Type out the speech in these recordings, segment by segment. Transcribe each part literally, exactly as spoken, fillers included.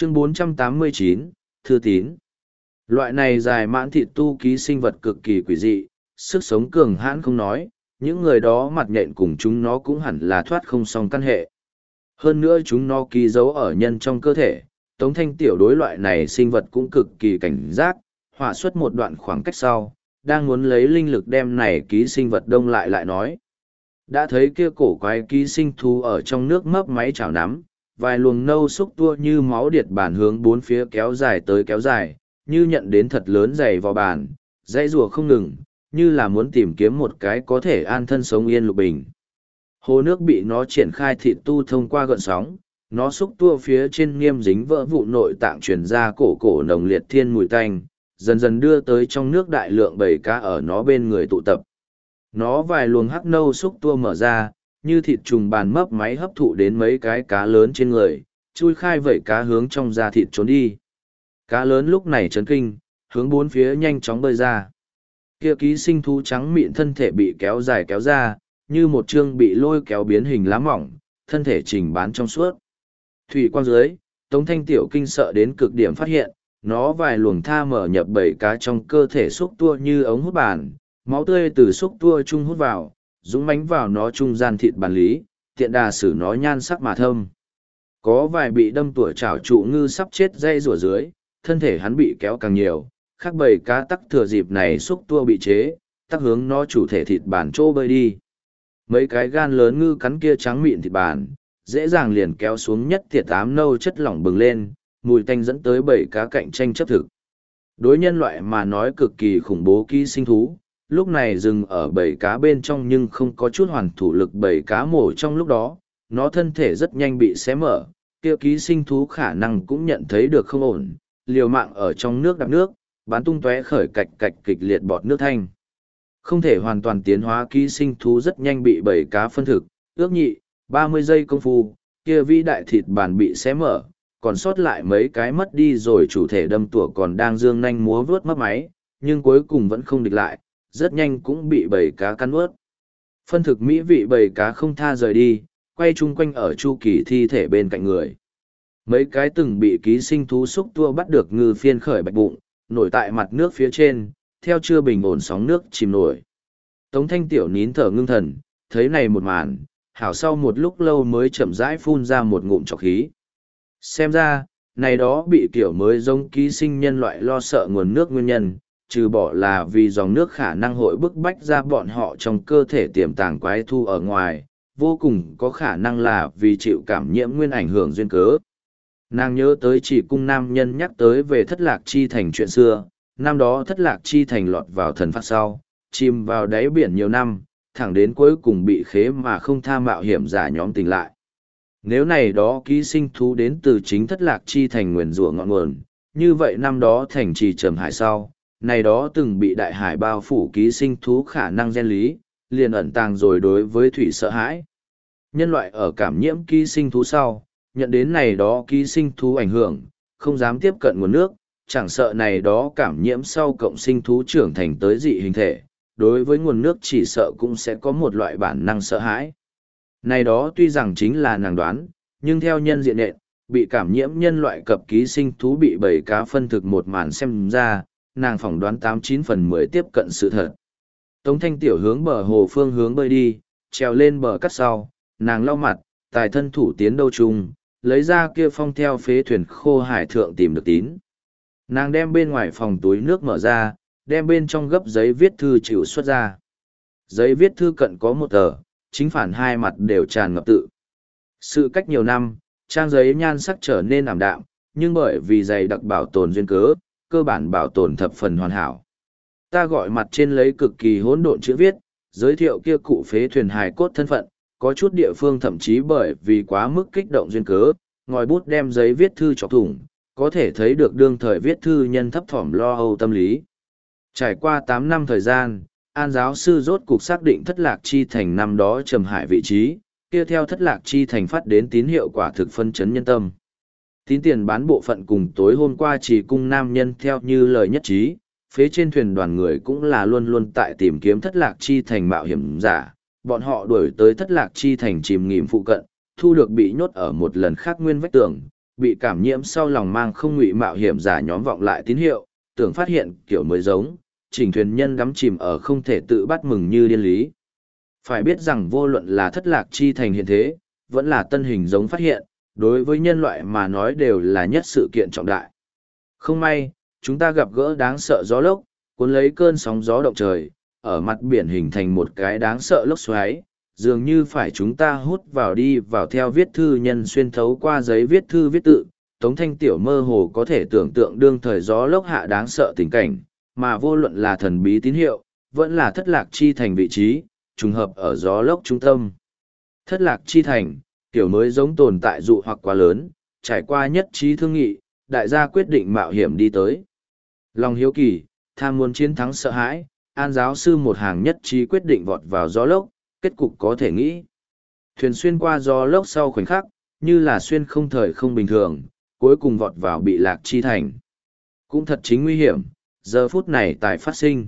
Chương bốn trăm tám mươi chín, Thư tín. Loại này dài mãn thịt tu ký sinh vật cực kỳ quỷ dị, sức sống cường hãn không nói, những người đó mặt nhện cùng chúng nó cũng hẳn là thoát không xong căn hệ. Hơn nữa chúng nó ký dấu ở nhân trong cơ thể, Tống Thanh Tiểu đối loại này sinh vật cũng cực kỳ cảnh giác, họa xuất một đoạn khoảng cách sau, đang muốn lấy linh lực đem này ký sinh vật đông lại lại nói. Đã thấy kia cổ quái ký sinh thú ở trong nước mấp máy chảo nắm, vài luồng nâu xúc tua như máu điệt bản hướng bốn phía kéo dài tới kéo dài, như nhận đến thật lớn dày vào bàn, dãy rùa không ngừng, như là muốn tìm kiếm một cái có thể an thân sống yên lục bình. Hồ nước bị nó triển khai thịt tu thông qua gợn sóng, nó xúc tua phía trên nghiêm dính vỡ vụ nội tạng truyền ra cổ cổ nồng liệt thiên mùi tanh, dần dần đưa tới trong nước đại lượng bầy cá ở nó bên người tụ tập. Nó vài luồng hắc nâu xúc tua mở ra, như thịt trùng bàn mấp máy hấp thụ đến mấy cái cá lớn trên người, chui khai vẩy cá hướng trong da thịt trốn đi. Cá lớn lúc này chấn kinh, hướng bốn phía nhanh chóng bơi ra. Kia ký sinh thú trắng mịn thân thể bị kéo dài kéo ra, như một chương bị lôi kéo biến hình lá mỏng, thân thể trình bán trong suốt. Thủy quang dưới, Tống Thanh Tiểu kinh sợ đến cực điểm phát hiện, nó vài luồng tha mở nhập bầy cá trong cơ thể xúc tua như ống hút bàn, máu tươi từ xúc tua chung hút vào, dũng mánh vào nó trung gian thịt bàn lý, tiện đà xử nó nhan sắc mà thâm. Có vài bị đâm tủa chảo trụ ngư sắp chết dây rủa dưới, thân thể hắn bị kéo càng nhiều, khác bầy cá tắc thừa dịp này xúc tua bị chế, tắc hướng nó chủ thể thịt bàn trô bơi đi. Mấy cái gan lớn ngư cắn kia trắng mịn thịt bàn, dễ dàng liền kéo xuống nhất thiệt ám nâu chất lỏng bừng lên, mùi tanh dẫn tới bầy cá cạnh tranh chấp thực. Đối nhân loại mà nói cực kỳ khủng bố ký sinh thú, lúc này dừng ở bầy cá bên trong nhưng không có chút hoàn thủ lực bầy cá mổ trong lúc đó, nó thân thể rất nhanh bị xé mở, kia ký sinh thú khả năng cũng nhận thấy được không ổn, liều mạng ở trong nước đạp nước, bắn tung tóe khởi cạch cạch kịch liệt bọt nước thanh. Không thể hoàn toàn tiến hóa ký sinh thú rất nhanh bị bầy cá phân thực, ước nhị, ba mươi giây công phu, kia vĩ đại thịt bàn bị xé mở, còn sót lại mấy cái mất đi rồi chủ thể đâm tủa còn đang dương nanh múa vướt mất máy, nhưng cuối cùng vẫn không địch lại, rất nhanh cũng bị bầy cá cắn ướt. Phân thực mỹ vị bầy cá không tha rời đi, quay chung quanh ở chu kỳ thi thể bên cạnh người. Mấy cái từng bị ký sinh thú xúc tua bắt được ngư phiên khởi bạch bụng, nổi tại mặt nước phía trên, theo chưa bình ổn sóng nước chìm nổi. Tống Thanh Tiểu nín thở ngưng thần, thấy này một màn, hảo sau một lúc lâu mới chậm rãi phun ra một ngụm trọc khí. Xem ra, này đó bị kiểu mới giống ký sinh nhân loại lo sợ nguồn nước nguyên nhân, trừ bỏ là vì dòng nước khả năng hội bức bách ra bọn họ trong cơ thể tiềm tàng quái thu ở ngoài, vô cùng có khả năng là vì chịu cảm nhiễm nguyên ảnh hưởng duyên cớ. Nàng nhớ tới chỉ cung nam nhân nhắc tới về thất lạc chi thành chuyện xưa, năm đó thất lạc chi thành lọt vào thần phát sau, chìm vào đáy biển nhiều năm, thẳng đến cuối cùng bị khế mà không tha mạo hiểm giả nhóm tỉnh lại. Nếu này đó ký sinh thú đến từ chính thất lạc chi thành nguyền rủa ngọn nguồn, như vậy năm đó thành trì trầm hải sau, này đó từng bị đại hải bao phủ ký sinh thú khả năng gen lý, liền ẩn tàng rồi đối với thủy sợ hãi. Nhân loại ở cảm nhiễm ký sinh thú sau, nhận đến này đó ký sinh thú ảnh hưởng, không dám tiếp cận nguồn nước, chẳng sợ này đó cảm nhiễm sau cộng sinh thú trưởng thành tới dị hình thể, đối với nguồn nước chỉ sợ cũng sẽ có một loại bản năng sợ hãi. Này đó tuy rằng chính là nàng đoán, nhưng theo nhân diện nện, bị cảm nhiễm nhân loại cập ký sinh thú bị bầy cá phân thực một màn xem ra, nàng phỏng đoán tám chín phần mười tiếp cận sự thật. Tống Thanh Tiểu hướng bờ hồ phương hướng bơi đi, trèo lên bờ cắt sau, nàng lau mặt, tài thân thủ tiến đâu chung, lấy ra kia phong theo phế thuyền khô hải thượng tìm được tín. Nàng đem bên ngoài phòng túi nước mở ra, đem bên trong gấp giấy viết thư chịu xuất ra. Giấy viết thư cận có một tờ, chính phản hai mặt đều tràn ngập tự. Sự cách nhiều năm, trang giấy nhan sắc trở nên ảm đạm, nhưng bởi vì dày đặc bảo tồn duyên cớ, cơ bản bảo tồn thập phần hoàn hảo. Ta gọi mặt trên lấy cực kỳ hỗn độn chữ viết, giới thiệu kia cụ phế thuyền hài cốt thân phận, có chút địa phương thậm chí bởi vì quá mức kích động duyên cớ, ngòi bút đem giấy viết thư chọc thủng, có thể thấy được đương thời viết thư nhân thấp thỏm lo âu tâm lý. Trải qua tám năm thời gian, An giáo sư rốt cục xác định thất lạc chi thành năm đó trầm hải vị trí, kia theo thất lạc chi thành phát đến tín hiệu quả thực phân chấn nhân tâm. Tín tiền bán bộ phận cùng tối hôm qua chỉ cung nam nhân theo như lời nhất trí, phía trên thuyền đoàn người cũng là luôn luôn tại tìm kiếm thất lạc chi thành mạo hiểm giả, bọn họ đuổi tới thất lạc chi thành chìm nghỉm phụ cận, thu được bị nhốt ở một lần khác nguyên vách tường, bị cảm nhiễm sau lòng mang không ngụy mạo hiểm giả nhóm vọng lại tín hiệu, tưởng phát hiện kiểu mới giống, chỉnh thuyền nhân đắm chìm ở không thể tự bắt mừng như điên lý. Phải biết rằng vô luận là thất lạc chi thành hiện thế, vẫn là tân hình giống phát hiện, đối với nhân loại mà nói đều là nhất sự kiện trọng đại. Không may, chúng ta gặp gỡ đáng sợ gió lốc, cuốn lấy cơn sóng gió động trời, ở mặt biển hình thành một cái đáng sợ lốc xoáy, dường như phải chúng ta hút vào đi vào theo viết thư nhân xuyên thấu qua giấy viết thư viết tự. Tống Thanh Tiểu mơ hồ có thể tưởng tượng đương thời gió lốc hạ đáng sợ tình cảnh, mà vô luận là thần bí tín hiệu, vẫn là thất lạc chi thành vị trí, trùng hợp ở gió lốc trung tâm. Thất lạc chi thành, kiểu mới giống tồn tại dụ hoặc quá lớn, trải qua nhất trí thương nghị, đại gia quyết định mạo hiểm đi tới. Lòng hiếu kỳ, tham muốn chiến thắng sợ hãi, An giáo sư một hàng nhất trí quyết định vọt vào gió lốc, kết cục có thể nghĩ. Thuyền xuyên qua gió lốc sau khoảnh khắc, như là xuyên không thời không bình thường, cuối cùng vọt vào bị lạc chi thành. Cũng thật chính nguy hiểm, giờ phút này tại phát sinh.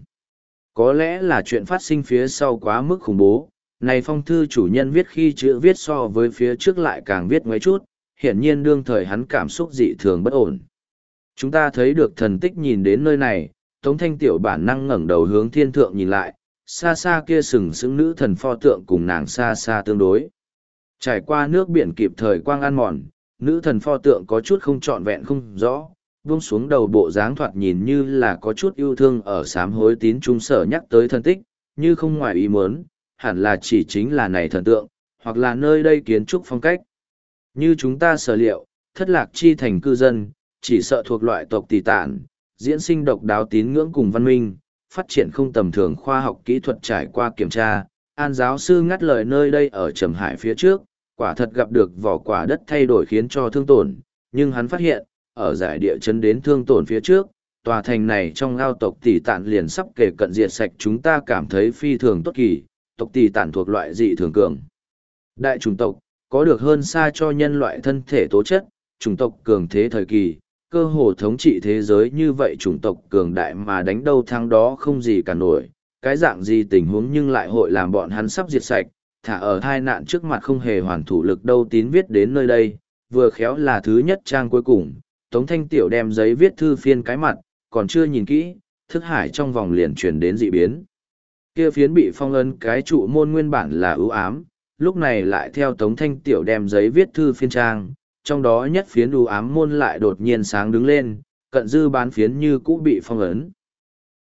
Có lẽ là chuyện phát sinh phía sau quá mức khủng bố, này phong thư chủ nhân viết khi chữ viết so với phía trước lại càng viết mấy chút, hiển nhiên đương thời hắn cảm xúc dị thường bất ổn. Chúng ta thấy được thần tích nhìn đến nơi này, Tống Thanh Tiểu bản năng ngẩng đầu hướng thiên thượng nhìn lại, xa xa kia sừng sững nữ thần pho tượng cùng nàng xa xa tương đối. Trải qua nước biển kịp thời quang ăn mòn, nữ thần pho tượng có chút không trọn vẹn không rõ, buông xuống đầu bộ dáng thoạt nhìn như là có chút yêu thương ở sám hối tín trung sở nhắc tới thần tích, như không ngoài ý muốn, hẳn là chỉ chính là này thần tượng, hoặc là nơi đây kiến trúc phong cách. Như chúng ta sở liệu, thất lạc chi thành cư dân, chỉ sợ thuộc loại tộc tỷ tản, diễn sinh độc đáo tín ngưỡng cùng văn minh, phát triển không tầm thường khoa học kỹ thuật trải qua kiểm tra. An giáo sư ngắt lời nơi đây ở Trầm Hải phía trước, quả thật gặp được vỏ quả đất thay đổi khiến cho thương tổn, nhưng hắn phát hiện, ở giải địa chấn đến thương tổn phía trước, tòa thành này trong ao tộc tỷ tản liền sắp kể cận diệt sạch, chúng ta cảm thấy phi thường tốt kỳ, tộc tỷ tản thuộc loại dị thường cường. Đại chủng tộc, có được hơn xa cho nhân loại thân thể tố chất, chủng tộc cường thế thời kỳ, cơ hồ thống trị thế giới như vậy, chủng tộc cường đại mà đánh đâu thắng đó không gì cả nổi, cái dạng gì tình huống nhưng lại hội làm bọn hắn sắp diệt sạch, thả ở tai nạn trước mặt không hề hoàn thủ lực đâu. Tín viết đến nơi đây, vừa khéo là thứ nhất trang cuối cùng, Tống Thanh Tiểu đem giấy viết thư phiên cái mặt, còn chưa nhìn kỹ, thức hải trong vòng liền truyền đến dị biến. Kia phiến bị phong ấn cái trụ môn nguyên bản là ưu ám, lúc này lại theo Tống Thanh Tiểu đem giấy viết thư phiên trang, trong đó nhất phiến ưu ám môn lại đột nhiên sáng đứng lên, cận dư bán phiến như cũ bị phong ấn.